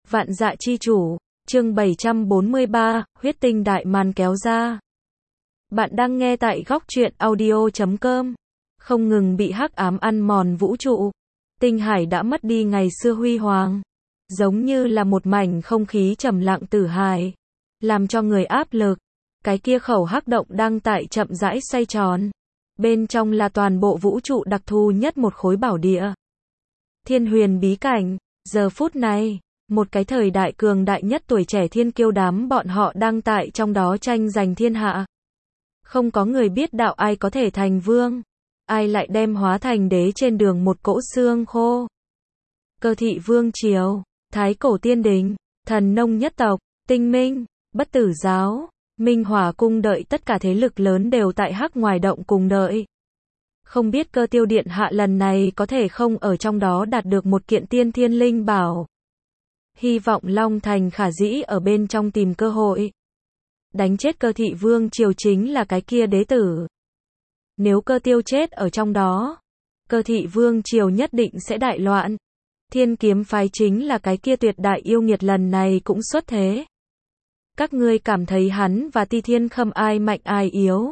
Vạn dạ chi chủ, chương 743, huyết tinh đại màn kéo ra. Bạn đang nghe tại góc truyện audio.com. Không ngừng bị hắc ám ăn mòn vũ trụ. Tinh hải đã mất đi ngày xưa huy hoàng. Giống như là một mảnh không khí trầm lặng tử hài. Làm cho người áp lực. Cái kia khẩu hắc động đang tại chậm rãi xoay tròn. Bên trong là toàn bộ vũ trụ đặc thù nhất một khối bảo địa. Thiên huyền bí cảnh, giờ phút này. Một cái thời đại cường đại nhất tuổi trẻ thiên kiêu đám bọn họ đang tại trong đó tranh giành thiên hạ. Không có người biết đạo ai có thể thành vương, ai lại đem hóa thành đế trên đường một cỗ xương khô. Cơ thị vương triều, thái cổ tiên đình, thần nông nhất tộc, tinh minh, bất tử giáo, minh hỏa cung đợi tất cả thế lực lớn đều tại hắc ngoài động cùng đợi. Không biết Cơ tiêu điện hạ lần này có thể không ở trong đó đạt được một kiện tiên thiên linh bảo. Hy vọng Long Thành khả dĩ ở bên trong tìm cơ hội. Đánh chết Cơ thị vương triều chính là cái kia đế tử. Nếu Cơ tiêu chết ở trong đó, Cơ thị vương triều nhất định sẽ đại loạn. Thiên kiếm phái chính là cái kia tuyệt đại yêu nghiệt lần này cũng xuất thế. Các ngươi cảm thấy hắn và Ti Thiên Khâm ai mạnh ai yếu?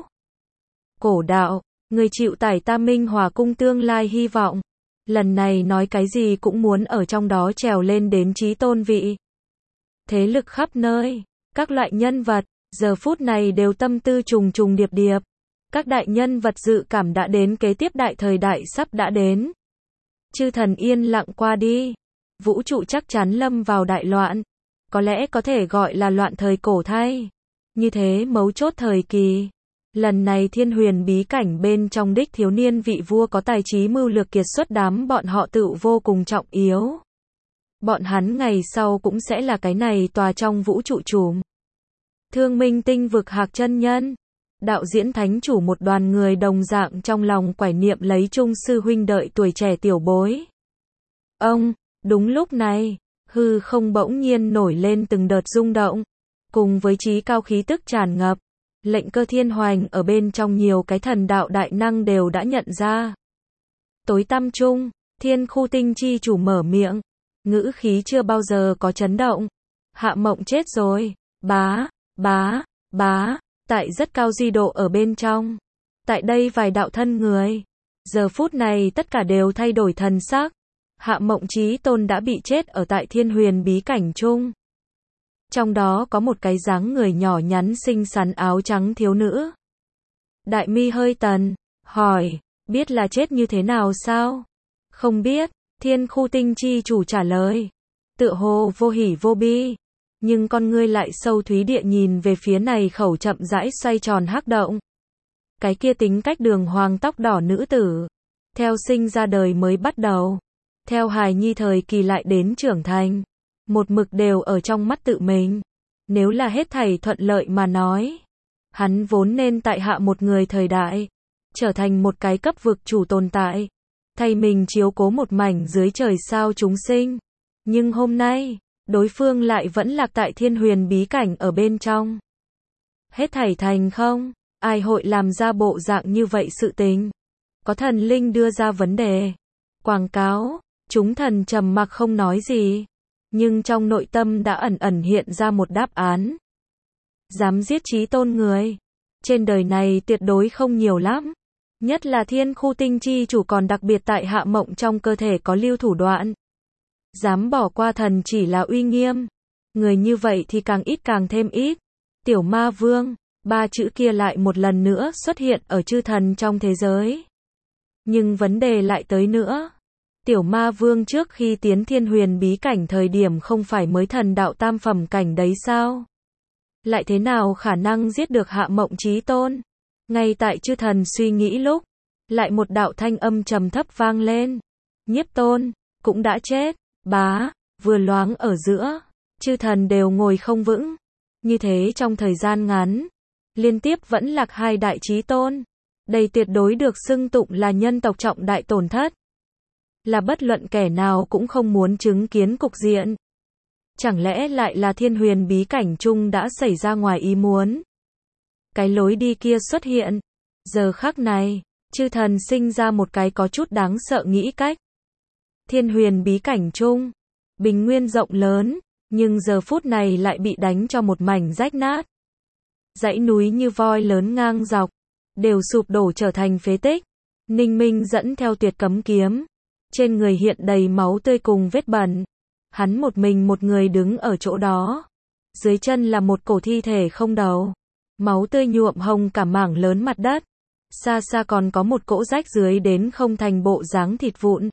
Cổ đạo, người chịu tải ta Minh Hòa cung tương lai hy vọng. Lần này nói cái gì cũng muốn ở trong đó trèo lên đến chí tôn vị. Thế lực khắp nơi, các loại nhân vật, giờ phút này đều tâm tư trùng trùng điệp điệp. Các đại nhân vật dự cảm đã đến kế tiếp đại thời đại sắp đã đến. Chư thần yên lặng qua đi. Vũ trụ chắc chắn lâm vào đại loạn. Có lẽ có thể gọi là loạn thời cổ thay. Như thế mấu chốt thời kỳ. Lần này thiên huyền bí cảnh bên trong đích thiếu niên vị vua có tài trí mưu lược kiệt xuất đám bọn họ tự vô cùng trọng yếu. Bọn hắn ngày sau cũng sẽ là cái này tòa trong vũ trụ trùm. Thương Minh tinh vực Hạc chân nhân. Đạo diễn thánh chủ một đoàn người đồng dạng trong lòng quải niệm lấy chung sư huynh đợi tuổi trẻ tiểu bối. Đúng lúc này, hư không bỗng nhiên nổi lên từng đợt rung động. Cùng với chí cao khí tức tràn ngập. Lệnh Cơ thiên hoành ở bên trong nhiều cái thần đạo đại năng đều đã nhận ra. Tối tăm trung, thiên khu tinh chi chủ mở miệng. Ngữ khí chưa bao giờ có chấn động. Hạ Mộng chết rồi. Bá. Tại rất cao di độ ở bên trong. Tại đây vài đạo thân người. Giờ phút này tất cả đều thay đổi thần sắc. Hạ Mộng chí tôn đã bị chết ở tại thiên huyền bí cảnh trung. Trong đó có một cái dáng người nhỏ nhắn xinh xắn áo trắng thiếu nữ. Đại mi hơi tần, hỏi, biết là chết như thế nào sao? Không biết, thiên khu tinh chi chủ trả lời. Tựa hồ vô hỉ vô bi. Nhưng con ngươi lại sâu thúy địa nhìn về phía này khẩu chậm rãi xoay tròn hắc động. Cái kia tính cách đường hoàng tóc đỏ nữ tử. Theo sinh ra đời mới bắt đầu. Theo hài nhi thời kỳ lại đến trưởng thành. Một mực đều ở trong mắt tự mình. Nếu là hết thảy thuận lợi mà nói. Hắn vốn nên tại hạ một người thời đại. Trở thành một cái cấp vực chủ tồn tại. Thay mình chiếu cố một mảnh dưới trời sao chúng sinh. Nhưng hôm nay, đối phương lại vẫn lạc tại thiên huyền bí cảnh ở bên trong. Hết thảy thành không? Ai hội làm ra bộ dạng như vậy sự tình? Có thần linh đưa ra vấn đề. Quảng cáo, chúng thần trầm mặc không nói gì. Nhưng trong nội tâm đã ẩn ẩn hiện ra một đáp án. Dám giết chí tôn người. Trên đời này tuyệt đối không nhiều lắm. Nhất là thiên khu tinh chi chủ còn đặc biệt tại Hạ Mộng trong cơ thể có lưu thủ đoạn. Dám bỏ qua thần chỉ là uy nghiêm. Người như vậy thì càng ít càng thêm ít. Tiểu ma vương, ba chữ kia lại một lần nữa xuất hiện ở chư thần trong thế giới. Nhưng vấn đề lại tới nữa. Tiểu ma vương trước khi tiến thiên huyền bí cảnh thời điểm không phải mới thần đạo tam phẩm cảnh đấy sao? Lại thế nào khả năng giết được Hạ Mộng chí tôn? Ngay tại chư thần suy nghĩ lúc, lại một đạo thanh âm trầm thấp vang lên. Nhiếp tôn, cũng đã chết. Vừa loáng ở giữa, chư thần đều ngồi không vững. Như thế trong thời gian ngắn, liên tiếp vẫn lạc hai đại chí tôn. Đây tuyệt đối được xưng tụng là nhân tộc trọng đại tổn thất. Là bất luận kẻ nào cũng không muốn chứng kiến cục diện. Chẳng lẽ lại là thiên huyền bí cảnh chung đã xảy ra ngoài ý muốn? Cái lối đi kia xuất hiện. Giờ khắc này, chư thần sinh ra một cái có chút đáng sợ nghĩ cách. Thiên huyền bí cảnh chung, bình nguyên rộng lớn, nhưng giờ phút này lại bị đánh cho một mảnh rách nát. Dãy núi như voi lớn ngang dọc, đều sụp đổ trở thành phế tích. Ninh Minh dẫn theo Tuyệt Cấm Kiếm, trên người hiện đầy máu tươi cùng vết bẩn. Hắn một mình một người đứng ở chỗ đó. Dưới chân là một cổ thi thể không đầu. Máu tươi nhuộm hồng cả mảng lớn mặt đất. Xa xa còn có một cỗ rách dưới đến không thành bộ dáng thịt vụn.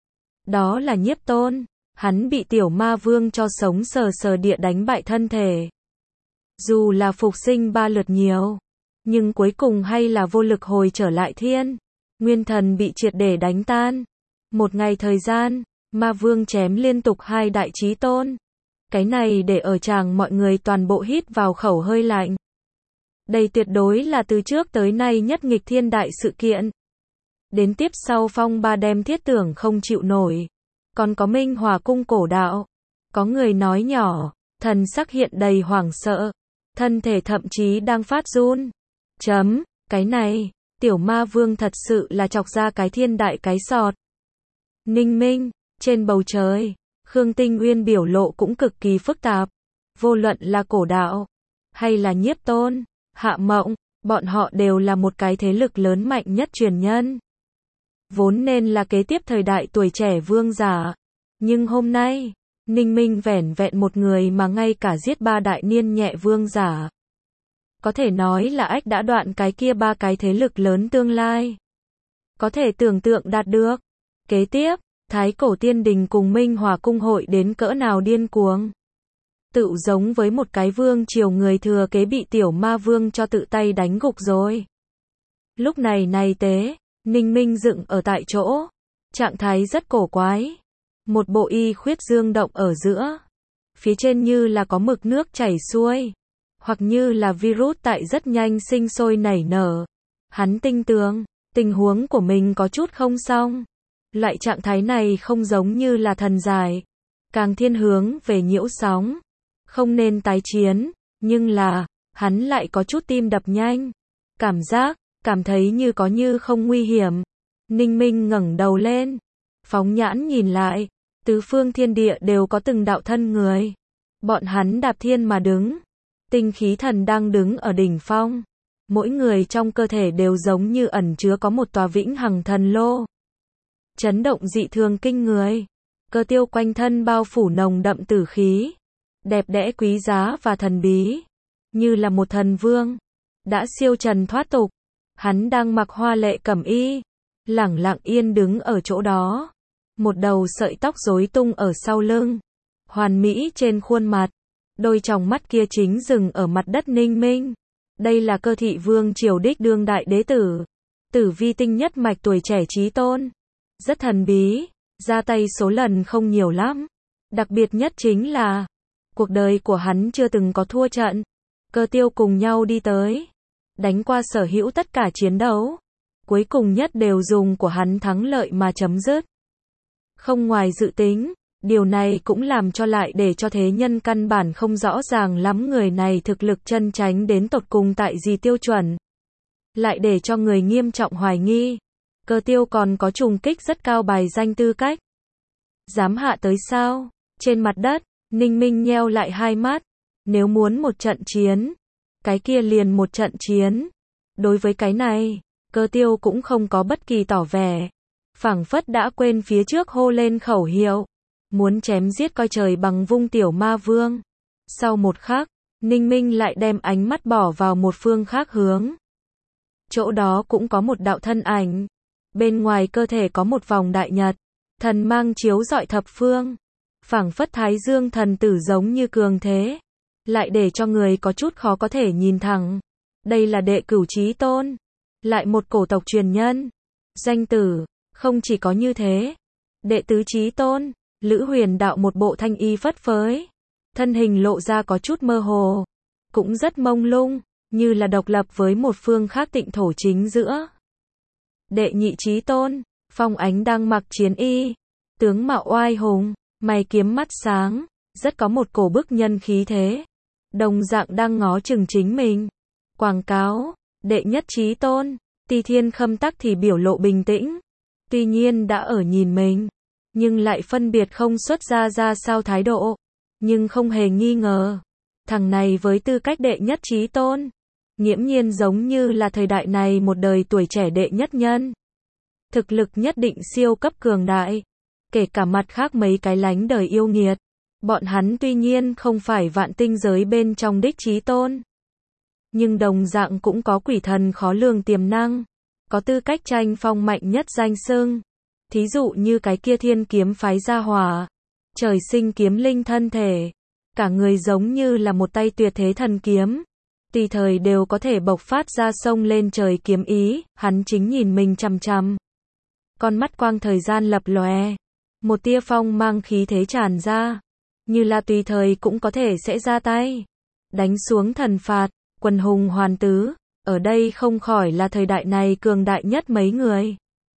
Đó là Nhiếp Tôn. Hắn bị tiểu ma vương cho sống sờ sờ địa đánh bại thân thể. Dù là phục sinh 3 lượt nhiều, nhưng cuối cùng hay là vô lực hồi trở lại thiên. Nguyên thần bị triệt để đánh tan. Một ngày thời gian, ma vương chém liên tục 2 đại chí tôn. Cái này để ở tràng mọi người toàn bộ hít vào khẩu hơi lạnh. Đây tuyệt đối là từ trước tới nay nhất nghịch thiên đại sự kiện. Đến tiếp sau phong ba đem thiết tưởng không chịu nổi. Còn có Minh Hòa cung cổ đạo. Có người nói nhỏ, thần sắc hiện đầy hoảng sợ. Thân thể thậm chí đang phát run. Cái này, tiểu ma vương thật sự là chọc ra cái thiên đại cái sọt. Ninh Minh, trên bầu trời, Khương Tinh Uyên biểu lộ cũng cực kỳ phức tạp. Vô luận là cổ đạo, hay là Nhiếp Tôn, Hạ Mộng, bọn họ đều là một cái thế lực lớn mạnh nhất truyền nhân. Vốn nên là kế tiếp thời đại tuổi trẻ vương giả. Nhưng hôm nay, Ninh Minh vẻn vẹn một người mà ngay cả giết 3 đại niên nhẹ vương giả. Có thể nói là ách đã đoạn cái kia 3 cái thế lực lớn tương lai. Có thể tưởng tượng đạt được. Kế tiếp, Thái Cổ Tiên Đình cùng Minh Hòa cung hội đến cỡ nào điên cuồng. Tự giống với một cái vương triều người thừa kế bị tiểu ma vương cho tự tay đánh gục rồi. Lúc này tế, Ninh Minh dựng ở tại chỗ. Trạng thái rất cổ quái. Một bộ y khuyết dương động ở giữa. Phía trên như là có mực nước chảy xuôi. Hoặc như là virus tại rất nhanh sinh sôi nảy nở. Hắn tinh tường, tình huống của mình có chút không xong. Loại trạng thái này không giống như là thần giải. Càng thiên hướng về nhiễu sóng. Không nên tái chiến, nhưng là, hắn lại có chút tim đập nhanh. Cảm thấy như có như không nguy hiểm. Ninh Minh ngẩng đầu lên. Phóng nhãn nhìn lại, tứ phương thiên địa đều có từng đạo thân người. Bọn hắn đạp thiên mà đứng. Tinh khí thần đang đứng ở đỉnh phong. Mỗi người trong cơ thể đều giống như ẩn chứa có một tòa vĩnh hằng thần lô. Chấn động dị thường kinh người. Cơ tiêu quanh thân bao phủ nồng đậm tử khí. Đẹp đẽ quý giá và thần bí. Như là một thần vương. Đã siêu trần thoát tục. Hắn đang mặc hoa lệ cẩm y. Lẳng lặng yên đứng ở chỗ đó. Một đầu sợi tóc rối tung ở sau lưng. Hoàn mỹ trên khuôn mặt. Đôi tròng mắt kia chính dừng ở mặt đất Ninh Minh. Đây là Cơ thị vương triều đích đương đại đế tử. Tử vi tinh nhất mạch tuổi trẻ chí tôn. Rất thần bí. Ra tay số lần không nhiều lắm. Đặc biệt nhất chính là cuộc đời của hắn chưa từng có thua trận. Cơ tiêu cùng nhau đi tới. Đánh qua sở hữu tất cả chiến đấu. Cuối cùng nhất đều dùng của hắn thắng lợi mà chấm dứt. Không ngoài dự tính, điều này cũng làm cho lại để cho thế nhân căn bản không rõ ràng lắm người này thực lực chân chánh đến tột cùng tại gì tiêu chuẩn. Lại để cho người nghiêm trọng hoài nghi. Cơ tiêu còn có trùng kích rất cao bài danh tư cách. Dám hạ tới sao? Trên mặt đất, Ninh Minh nheo lại hai mắt. Nếu muốn một trận chiến, cái kia liền một trận chiến. Đối với cái này, Cơ tiêu cũng không có bất kỳ tỏ vẻ. Phảng phất đã quên phía trước hô lên khẩu hiệu. Muốn chém giết coi trời bằng vung tiểu ma vương. Sau một khắc, Ninh Minh lại đem ánh mắt bỏ vào một phương khác hướng. Chỗ đó cũng có một đạo thân ảnh. Bên ngoài cơ thể có một vòng đại nhật. Thần mang chiếu rọi thập phương. Phảng phất Thái Dương thần tử giống như cường thế. Lại để cho người có chút khó có thể nhìn thẳng. Đây là đệ cửu chí tôn. Lại một cổ tộc truyền nhân. Danh tử, không chỉ có như thế. Đệ tứ chí tôn, Lữ Huyền đạo một bộ thanh y phất phới. Thân hình lộ ra có chút mơ hồ. Cũng rất mông lung, như là độc lập với một phương khác tịnh thổ chính giữa. Đệ nhị chí tôn, Phong Ánh đang mặc chiến y. Tướng mạo oai hùng, mày kiếm mắt sáng, rất có một cổ bức nhân khí thế. Đồng dạng đang ngó chừng chính mình. Quảng cáo, đệ nhất chí tôn, Ti Thiên Khâm Tắc thì biểu lộ bình tĩnh. Tuy nhiên đã ở nhìn mình, nhưng lại phân biệt không xuất ra sao thái độ. Nhưng không hề nghi ngờ, thằng này với tư cách đệ nhất chí tôn, nghiễm nhiên giống như là thời đại này một đời tuổi trẻ đệ nhất nhân. Thực lực nhất định siêu cấp cường đại, kể cả mặt khác mấy cái lánh đời yêu nghiệt. Bọn hắn tuy nhiên không phải vạn tinh giới bên trong đích chí tôn, nhưng đồng dạng cũng có quỷ thần khó lường tiềm năng, có tư cách tranh phong mạnh nhất danh xưng. Thí dụ như cái kia thiên kiếm phái gia hỏa, trời sinh kiếm linh thân thể, cả người giống như là một tay tuyệt thế thần kiếm, tùy thời đều có thể bộc phát ra sông lên trời kiếm ý, hắn chính nhìn mình chằm chằm. Con mắt quang thời gian lập lòe, một tia phong mang khí thế tràn ra, như là tùy thời cũng có thể sẽ ra tay, đánh xuống thần phạt, quần hùng hoàn tứ, ở đây không khỏi là thời đại này cường đại nhất mấy người.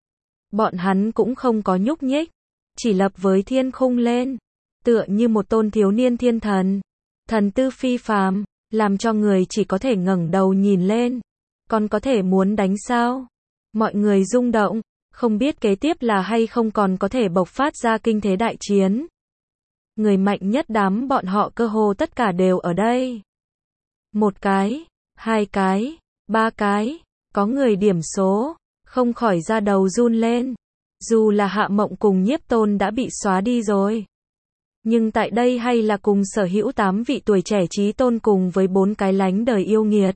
Bọn hắn cũng không có nhúc nhích, chỉ lập với thiên khung lên, tựa như một tôn thiếu niên thiên thần, thần tư phi phàm, làm cho người chỉ có thể ngẩng đầu nhìn lên, còn có thể muốn đánh sao? Mọi người rung động, không biết kế tiếp là hay không còn có thể bộc phát ra kinh thế đại chiến. Người mạnh nhất đám bọn họ cơ hồ tất cả đều ở đây. Một cái, hai cái, ba cái, có người điểm số, không khỏi ra đầu run lên. Dù là Hạ Mộng cùng Nhiếp Tôn đã bị xóa đi rồi, nhưng tại đây hay là cùng sở hữu 8 vị tuổi trẻ chí tôn cùng với 4 cái lánh đời yêu nghiệt.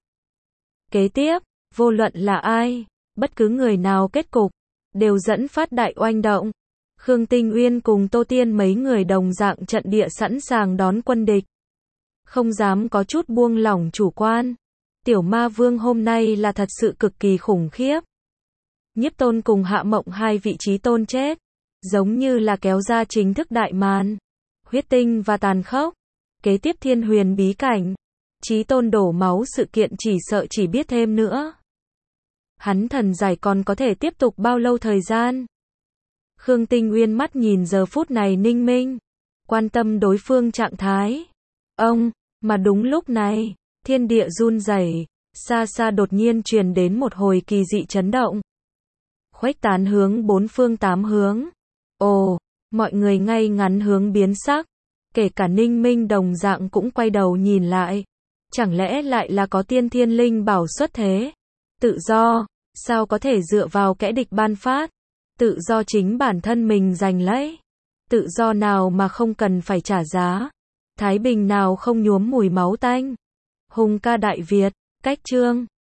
Kế tiếp, vô luận là ai, bất cứ người nào kết cục, đều dẫn phát đại oanh động. Khương Tinh Uyên cùng Tô Tiên mấy người đồng dạng trận địa sẵn sàng đón quân địch, không dám có chút buông lỏng chủ quan. Tiểu Ma Vương hôm nay là thật sự cực kỳ khủng khiếp. Nhiếp Tôn cùng Hạ Mộng hai vị chí tôn chết, giống như là kéo ra chính thức đại màn, huyết tinh và tàn khốc. Kế tiếp Thiên Huyền bí cảnh, chí tôn đổ máu sự kiện chỉ sợ chỉ biết thêm nữa. Hắn thần giải còn có thể tiếp tục bao lâu thời gian? Khương Tinh Uyên mắt nhìn giờ phút này Ninh Minh, quan tâm đối phương trạng thái. Mà đúng lúc này, thiên địa run rẩy, xa xa đột nhiên truyền đến một hồi kỳ dị chấn động, khuếch tán hướng bốn phương tám hướng. Ồ, mọi người ngay ngắn hướng biến sắc, kể cả Ninh Minh đồng dạng cũng quay đầu nhìn lại. Chẳng lẽ lại là có tiên thiên linh bảo xuất thế? Tự do, sao có thể dựa vào kẻ địch ban phát? Tự do chính bản thân mình giành lấy. Tự do nào mà không cần phải trả giá? Thái bình nào không nhuốm mùi máu tanh? Hùng ca Đại Việt, cách chương